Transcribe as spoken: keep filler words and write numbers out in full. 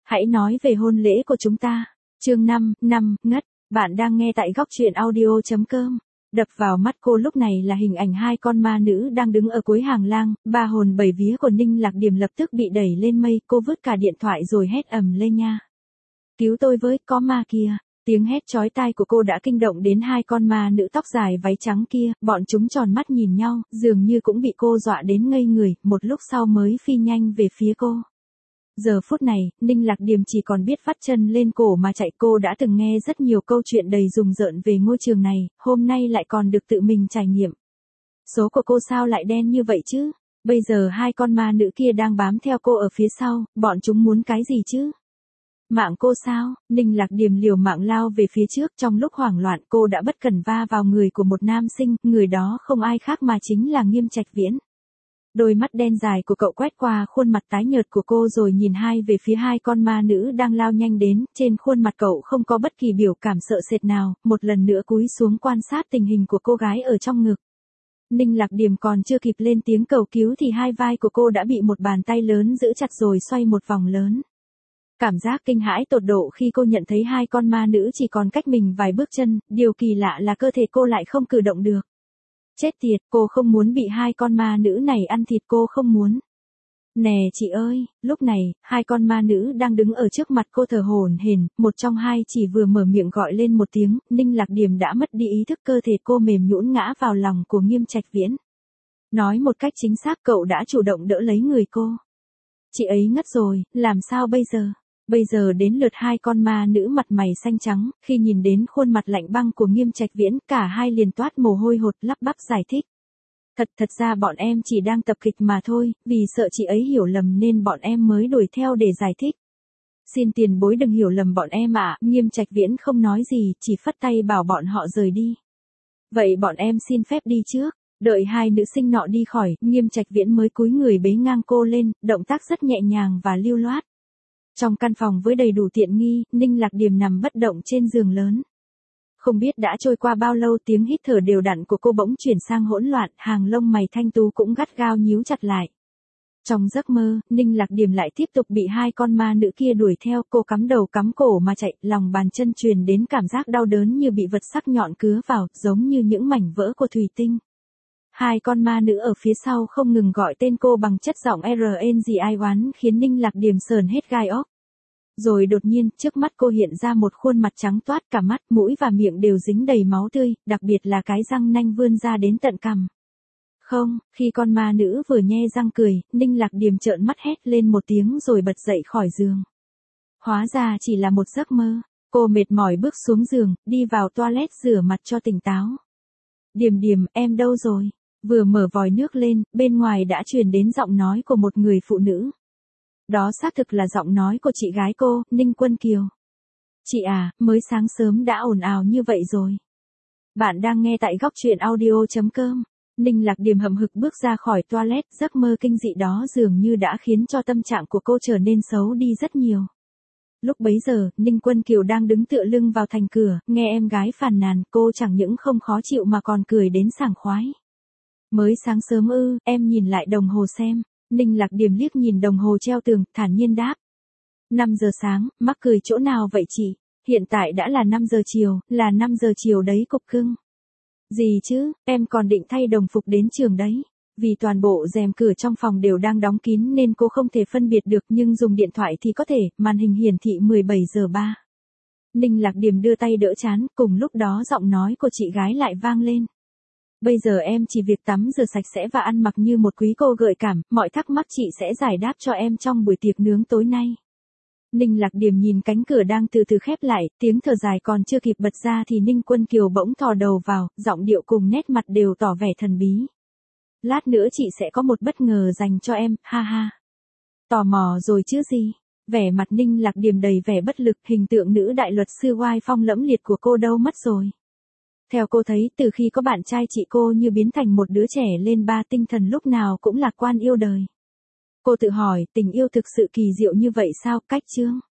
Hãy nói về hôn lễ của chúng ta. Chương năm, năm, ngất. Bạn đang nghe tại góc truyện audio chấm com. Đập vào mắt cô lúc này là hình ảnh hai con ma nữ đang đứng ở cuối hàng lang, ba hồn bảy vía của Ninh Lạc Điểm lập tức bị đẩy lên mây, cô vứt cả điện thoại rồi hét ầm lên nha. Cứu tôi với, có ma kia. Tiếng hét chói tai của cô đã kinh động đến hai con ma nữ tóc dài váy trắng kia, bọn chúng tròn mắt nhìn nhau, dường như cũng bị cô dọa đến ngây người, một lúc sau mới phi nhanh về phía cô. Giờ phút này, Ninh Lạc Điểm chỉ còn biết vắt chân lên cổ mà chạy. Cô đã từng nghe rất nhiều câu chuyện đầy rùng rợn về ngôi trường này, hôm nay lại còn được tự mình trải nghiệm. Số của cô sao lại đen như vậy chứ? Bây giờ hai con ma nữ kia đang bám theo cô ở phía sau, bọn chúng muốn cái gì chứ? Mạng cô sao? Ninh Lạc Điểm liều mạng lao về phía trước, trong lúc hoảng loạn cô đã bất cẩn va vào người của một nam sinh, người đó không ai khác mà chính là Nghiêm Trạch Viễn. Đôi mắt đen dài của cậu quét qua khuôn mặt tái nhợt của cô rồi nhìn hai về phía hai con ma nữ đang lao nhanh đến, trên khuôn mặt cậu không có bất kỳ biểu cảm sợ sệt nào, một lần nữa cúi xuống quan sát tình hình của cô gái ở trong ngực. Ninh Lạc Điểm còn chưa kịp lên tiếng cầu cứu thì hai vai của cô đã bị một bàn tay lớn giữ chặt rồi xoay một vòng lớn. Cảm giác kinh hãi tột độ khi cô nhận thấy hai con ma nữ chỉ còn cách mình vài bước chân, điều kỳ lạ là cơ thể cô lại không cử động được. Chết tiệt, cô không muốn bị hai con ma nữ này ăn thịt, cô không muốn. Nè chị ơi, lúc này, hai con ma nữ đang đứng ở trước mặt cô thở hổn hển, một trong hai chỉ vừa mở miệng gọi lên một tiếng, Ninh Lạc Điểm đã mất đi ý thức, cơ thể cô mềm nhũn ngã vào lòng của Nghiêm Trạch Viễn. Nói một cách chính xác, cậu đã chủ động đỡ lấy người cô. Chị ấy ngất rồi, làm sao bây giờ? Bây giờ đến lượt hai con ma nữ mặt mày xanh trắng, khi nhìn đến khuôn mặt lạnh băng của Nghiêm Trạch Viễn, cả hai liền toát mồ hôi hột, lắp bắp giải thích. Thật thật ra bọn em chỉ đang tập kịch mà thôi, vì sợ chị ấy hiểu lầm nên bọn em mới đuổi theo để giải thích. Xin tiền bối đừng hiểu lầm bọn em ạ. Nghiêm Trạch Viễn không nói gì, chỉ phất tay bảo bọn họ rời đi. Vậy bọn em xin phép đi trước. Đợi hai nữ sinh nọ đi khỏi, Nghiêm Trạch Viễn mới cúi người bế ngang cô lên, động tác rất nhẹ nhàng và lưu loát. Trong căn phòng với đầy đủ tiện nghi, Ninh Lạc Điểm nằm bất động trên giường lớn. Không biết đã trôi qua bao lâu, tiếng hít thở đều đặn của cô bỗng chuyển sang hỗn loạn, hàng lông mày thanh tú cũng gắt gao nhíu chặt lại. Trong giấc mơ, Ninh Lạc Điểm lại tiếp tục bị hai con ma nữ kia đuổi theo, cô cắm đầu cắm cổ mà chạy, lòng bàn chân truyền đến cảm giác đau đớn như bị vật sắc nhọn cứa vào, giống như những mảnh vỡ của thủy tinh. Hai con ma nữ ở phía sau không ngừng gọi tên cô bằng chất giọng rờ en giê i oán khiến Ninh Lạc Điểm sờn hết gai óc. Rồi đột nhiên, trước mắt cô hiện ra một khuôn mặt trắng toát, cả mắt, mũi và miệng đều dính đầy máu tươi, đặc biệt là cái răng nanh vươn ra đến tận cằm. Không, khi con ma nữ vừa nhe răng cười, Ninh Lạc Điểm trợn mắt hét lên một tiếng rồi bật dậy khỏi giường. Hóa ra chỉ là một giấc mơ. Cô mệt mỏi bước xuống giường, đi vào toilet rửa mặt cho tỉnh táo. Điểm Điểm, em đâu rồi? Vừa mở vòi nước lên, bên ngoài đã truyền đến giọng nói của một người phụ nữ. Đó xác thực là giọng nói của chị gái cô, Ninh Quân Kiều. Chị à, mới sáng sớm đã ồn ào như vậy rồi. Bạn đang nghe tại góc truyện audio chấm com. Ninh Lạc Điểm hậm hực bước ra khỏi toilet, giấc mơ kinh dị đó dường như đã khiến cho tâm trạng của cô trở nên xấu đi rất nhiều. Lúc bấy giờ, Ninh Quân Kiều đang đứng tựa lưng vào thành cửa, nghe em gái phàn nàn, cô chẳng những không khó chịu mà còn cười đến sảng khoái. Mới sáng sớm ư, em nhìn lại đồng hồ xem. Ninh Lạc Điểm liếc nhìn đồng hồ treo tường, thản nhiên đáp. năm giờ sáng, mắc cười chỗ nào vậy chị? Hiện tại đã là năm giờ chiều, là năm giờ chiều đấy cục cưng. Gì chứ, em còn định thay đồng phục đến trường đấy. Vì toàn bộ rèm cửa trong phòng đều đang đóng kín nên cô không thể phân biệt được, nhưng dùng điện thoại thì có thể, màn hình hiển thị mười bảy giờ ba. Ninh Lạc Điểm đưa tay đỡ trán, cùng lúc đó giọng nói của chị gái lại vang lên. Bây giờ em chỉ việc tắm rửa sạch sẽ và ăn mặc như một quý cô gợi cảm, mọi thắc mắc chị sẽ giải đáp cho em trong buổi tiệc nướng tối nay. Ninh Lạc Điểm nhìn cánh cửa đang từ từ khép lại, tiếng thở dài còn chưa kịp bật ra thì Ninh Quân Kiều bỗng thò đầu vào, giọng điệu cùng nét mặt đều tỏ vẻ thần bí. Lát nữa chị sẽ có một bất ngờ dành cho em, ha ha. Tò mò rồi chứ gì? Vẻ mặt Ninh Lạc Điểm đầy vẻ bất lực, hình tượng nữ đại luật sư oai phong lẫm liệt của cô đâu mất rồi. Theo cô thấy, từ khi có bạn trai chị cô như biến thành một đứa trẻ lên ba, tinh thần lúc nào cũng lạc quan yêu đời. Cô tự hỏi, tình yêu thực sự kỳ diệu như vậy sao? Cách chương.